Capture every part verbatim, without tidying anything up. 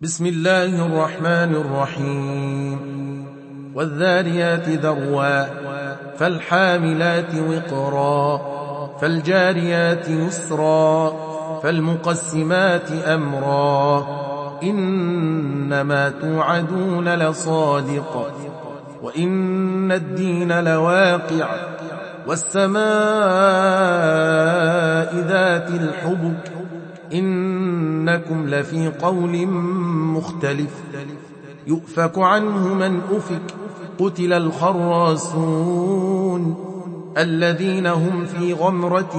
بسم الله الرحمن الرحيم والذاريات ذروا فالحاملات وقرا فالجاريات يسرا فالمقسمات أمرا إنما توعدون لصادق وإن الدين لواقع والسماء ذات الحبك إنكم لفي قول مختلف يؤفك عنه من أفك قتل الخراصون الذين هم في غمرة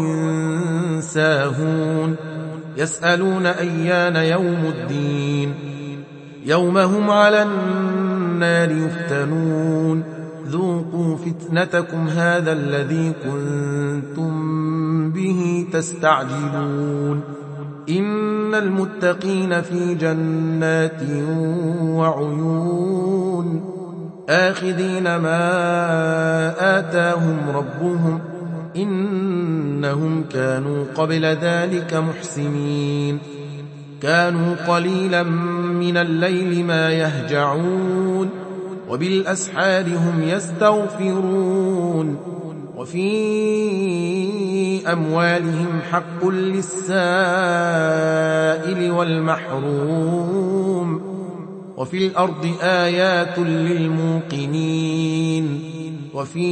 ساهون يسألون أيان يوم الدين يوم هم على النار يفتنون ذوقوا فتنتكم هذا الذي كنتم به تستعجلون إن المتقين في جنات وعيون آخذين ما آتاهم ربهم إنهم كانوا قبل ذلك محسنين كانوا قليلا من الليل ما يهجعون وبالأسحار هم يستغفرون وفي أموالهم حق للسائل والمحروم وفي الأرض آيات للموقنين وفي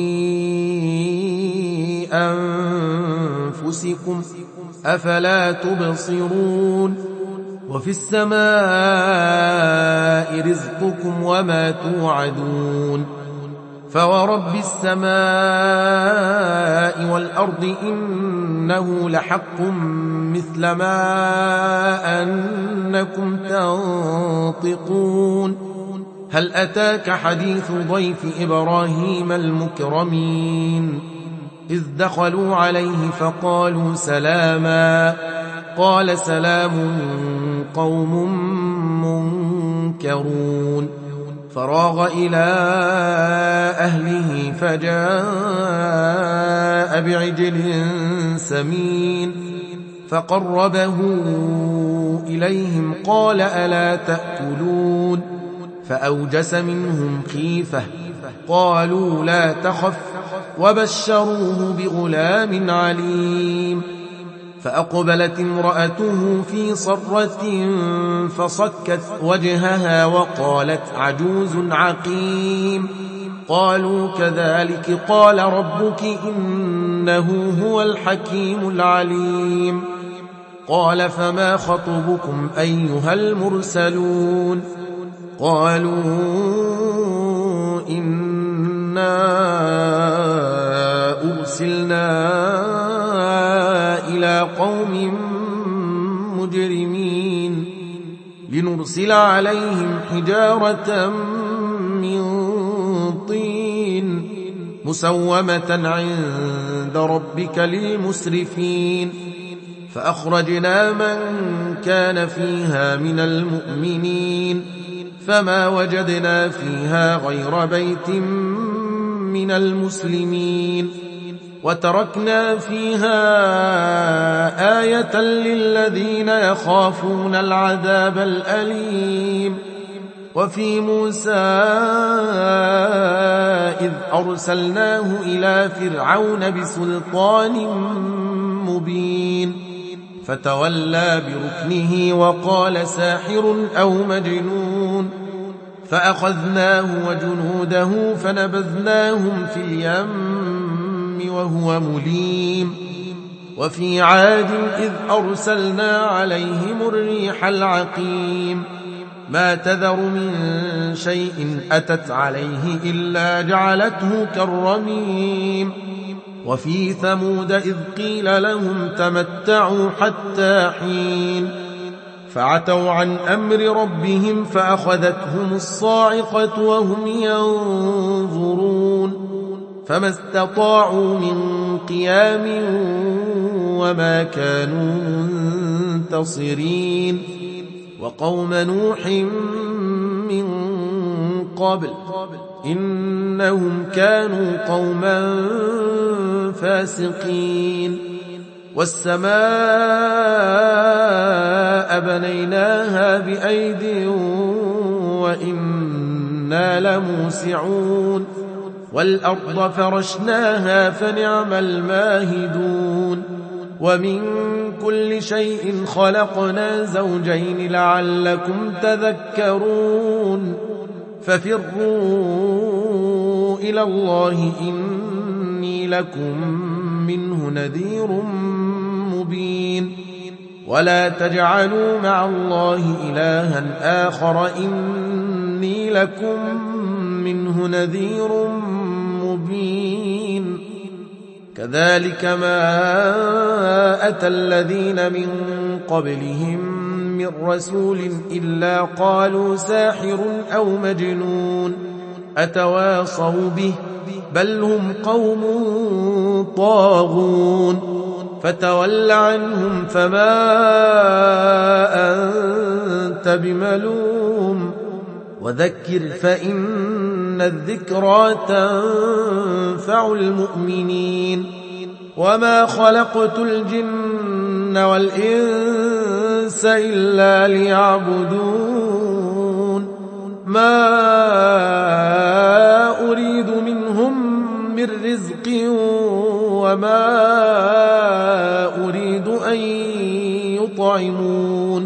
أنفسكم أفلا تبصرون وفي السماء رزقكم وما توعدون فورب السماء والأرض إنه لحق مثل ما أنكم تنطقون هل أتاك حديث ضيف إبراهيم المكرمين إذ دخلوا عليه فقالوا سلاما قال سلام قوم منكرون فراغ إلى أهله فجاء بعجل سمين فقربه إليهم قال ألا تأكلون فأوجس منهم خيفة قالوا لا تخف وبشروه بغلام عليم فأقبلت امرأته في صرة فصكت وجهها وقالت عجوز عقيم قالوا كذلك قال ربك إنه هو الحكيم العليم قال فما خطبكم أيها المرسلون قالوا إنا أرسلنا إلى قوم مجرمين لنرسل عليهم حجارة من طين مسومة عند ربك للمسرفين فأخرجنا من كان فيها من المؤمنين فما وجدنا فيها غير بيت من المسلمين وتركنا فيها آية للذين يخافون العذاب الأليم وفي موسى إذ أرسلناه إلى فرعون بسلطان مبين فتولى بركنه وقال ساحر أو مجنون فأخذناه وجنوده فنبذناهم في اليم وهو مليم وفي عاد إذ أرسلنا عليهم الريح العقيم ما تذر من شيء أتت عليه إلا جعلته كالرميم وفي ثمود إذ قيل لهم تمتعوا حتى حين فعتوا عن أمر ربهم فأخذتهم الصاعقة وهم ينظرون فما استطاعوا من قيام وما كانوا منتصرين وقوم نوح من قبل إنهم كانوا قوما فاسقين والسماء بنيناها بأيد وإنا لموسعون والأرض فرشناها فنعم الماهدون ومن كل شيء خلقنا زوجين لعلكم تذكرون ففروا إلى الله إني لكم منه نذير مبين ولا تجعلوا مع الله إلها آخر إني لكم منه نذير مبين كذلك ما أتى الذين من قبلهم من رسول إلا قالوا ساحر أو مجنون أتواصوا به بل هم قوم طاغون فتول عنهم فما أنت بملوم وذكر فإن الذكرى تنفع المؤمنين وما خلقت الجن والإنس إلا ليعبدون ما أريد منهم من رزق وما أريد أن يطعمون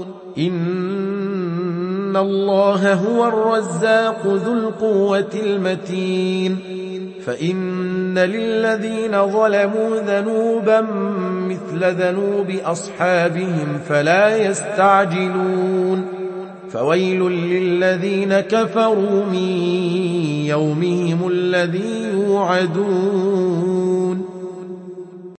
إن الله هو الرزاق ذو القوة المتين فإن للذين ظلموا ذنوبا مثل ذنوب أصحابهم فلا يستعجلون فويل للذين كفروا من يومهم الذي يوعدون